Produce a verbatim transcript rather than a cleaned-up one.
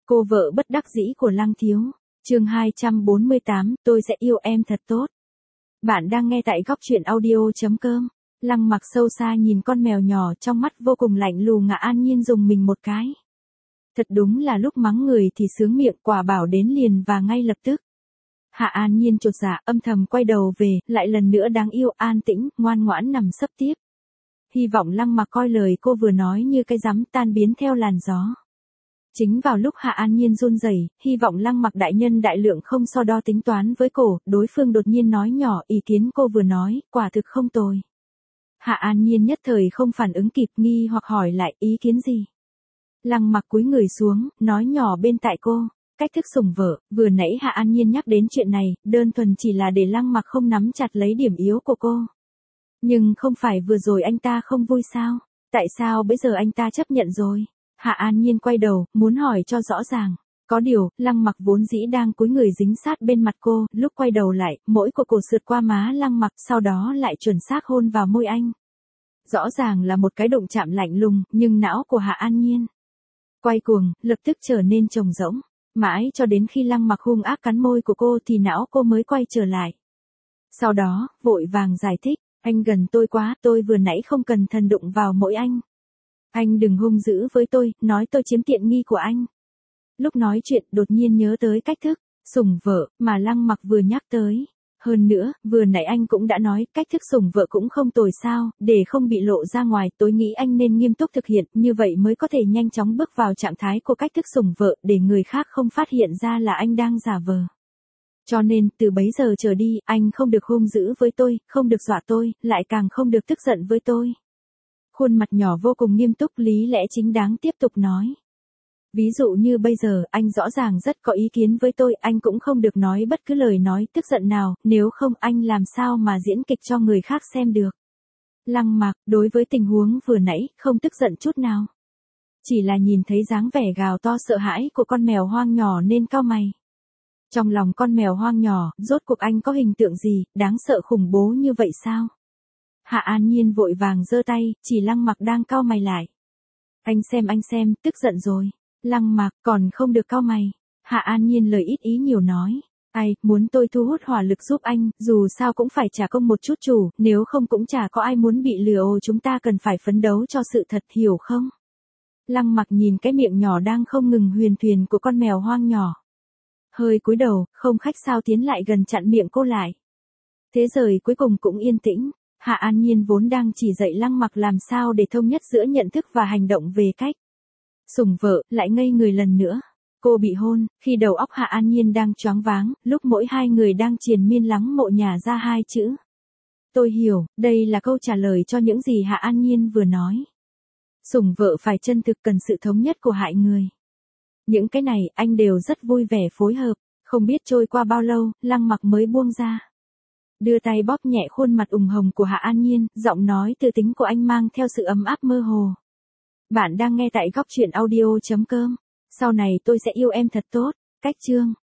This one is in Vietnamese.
Cô vợ bất đắc dĩ của Lăng Thiếu. Chương hai trăm bốn mươi tám, tôi sẽ yêu em thật tốt. Bạn đang nghe tại góc truyện audio chấm com. Lăng Mặc sâu xa nhìn con mèo nhỏ trong mắt vô cùng lạnh lùng. Hạ An Nhiên dùng mình một cái. Thật đúng là lúc mắng người thì sướng miệng, quả bảo đến liền và ngay lập tức. Hạ An Nhiên chột dạ âm thầm quay đầu về, lại lần nữa đáng yêu, an tĩnh, ngoan ngoãn nằm sấp tiếp. Hy vọng Lăng Mặc coi lời cô vừa nói như cái rắm tan biến theo làn gió. Chính vào lúc Hạ An Nhiên run rẩy, hy vọng Lăng Mặc đại nhân đại lượng không so đo tính toán với cổ, đối phương đột nhiên nói nhỏ, ý kiến cô vừa nói, quả thực không tồi. Hạ An Nhiên nhất thời không phản ứng kịp, nghi hoặc hỏi lại, ý kiến gì? Lăng Mặc cúi người xuống, nói nhỏ bên tai cô, cách thức sủng vợ, vừa nãy Hạ An Nhiên nhắc đến chuyện này, đơn thuần chỉ là để Lăng Mặc không nắm chặt lấy điểm yếu của cô. Nhưng không phải vừa rồi anh ta không vui sao? Tại sao bây giờ anh ta chấp nhận rồi? Hạ An Nhiên quay đầu, muốn hỏi cho rõ ràng. Có điều, Lăng Mặc vốn dĩ đang cúi người dính sát bên mặt cô, lúc quay đầu lại, mỗi cổ cổ sượt qua má Lăng Mặc, sau đó lại chuẩn xác hôn vào môi anh. Rõ ràng là một cái động chạm lạnh lùng, nhưng não của Hạ An Nhiên quay cuồng, lập tức trở nên trống rỗng. Mãi cho đến khi Lăng Mặc hung ác cắn môi của cô thì não cô mới quay trở lại. Sau đó, vội vàng giải thích, anh gần tôi quá, tôi vừa nãy không cần thần đụng vào mỗi anh. Anh đừng hung dữ với tôi, nói tôi chiếm tiện nghi của anh. Lúc nói chuyện đột nhiên nhớ tới cách thức sủng vợ mà Lăng Mặc vừa nhắc tới. Hơn nữa, vừa nãy anh cũng đã nói cách thức sủng vợ cũng không tồi sao, để không bị lộ ra ngoài, tôi nghĩ anh nên nghiêm túc thực hiện, như vậy mới có thể nhanh chóng bước vào trạng thái của cách thức sủng vợ, để người khác không phát hiện ra là anh đang giả vờ. Cho nên, từ bấy giờ trở đi, anh không được hung dữ với tôi, không được dọa tôi, lại càng không được tức giận với tôi. Khuôn mặt nhỏ vô cùng nghiêm túc, lý lẽ chính đáng tiếp tục nói. Ví dụ như bây giờ, anh rõ ràng rất có ý kiến với tôi, anh cũng không được nói bất cứ lời nói tức giận nào, nếu không anh làm sao mà diễn kịch cho người khác xem được. Lăng Mặc, đối với tình huống vừa nãy, không tức giận chút nào. Chỉ là nhìn thấy dáng vẻ gào to sợ hãi của con mèo hoang nhỏ nên cau mày. Trong lòng con mèo hoang nhỏ, rốt cuộc anh có hình tượng gì, đáng sợ khủng bố như vậy sao? Hạ An Nhiên vội vàng giơ tay, chỉ Lăng Mặc đang cau mày lại. Anh xem anh xem, tức giận rồi. Lăng Mặc, còn không được cau mày. Hạ An Nhiên lời ít ý nhiều nói. Ai, muốn tôi thu hút hỏa lực giúp anh, dù sao cũng phải trả công một chút chủ, nếu không cũng chả có ai muốn bị lừa. Ồ, chúng ta cần phải phấn đấu cho sự thật, hiểu không? Lăng Mặc nhìn cái miệng nhỏ đang không ngừng huyền thuyền của con mèo hoang nhỏ. Hơi cúi đầu, không khách sao tiến lại gần chặn miệng cô lại. Thế rồi cuối cùng cũng yên tĩnh. Hạ An Nhiên vốn đang chỉ dạy Lăng Mặc làm sao để thông nhất giữa nhận thức và hành động về cách sủng vợ, lại ngây người lần nữa. Cô bị hôn, khi đầu óc Hạ An Nhiên đang choáng váng, lúc mỗi hai người đang triền miên lắng mộ nhả ra hai chữ. Tôi hiểu, đây là câu trả lời cho những gì Hạ An Nhiên vừa nói. Sủng vợ phải chân thực, cần sự thống nhất của hai người. Những cái này, anh đều rất vui vẻ phối hợp. Không biết trôi qua bao lâu, Lăng Mặc mới buông ra. Đưa tay bóp nhẹ khuôn mặt ửng hồng của Hạ An Nhiên, giọng nói từ tính của anh mang theo sự ấm áp mơ hồ. Bạn đang nghe tại góc truyện audio chấm com. Sau này tôi sẽ yêu em thật tốt. Cách chương.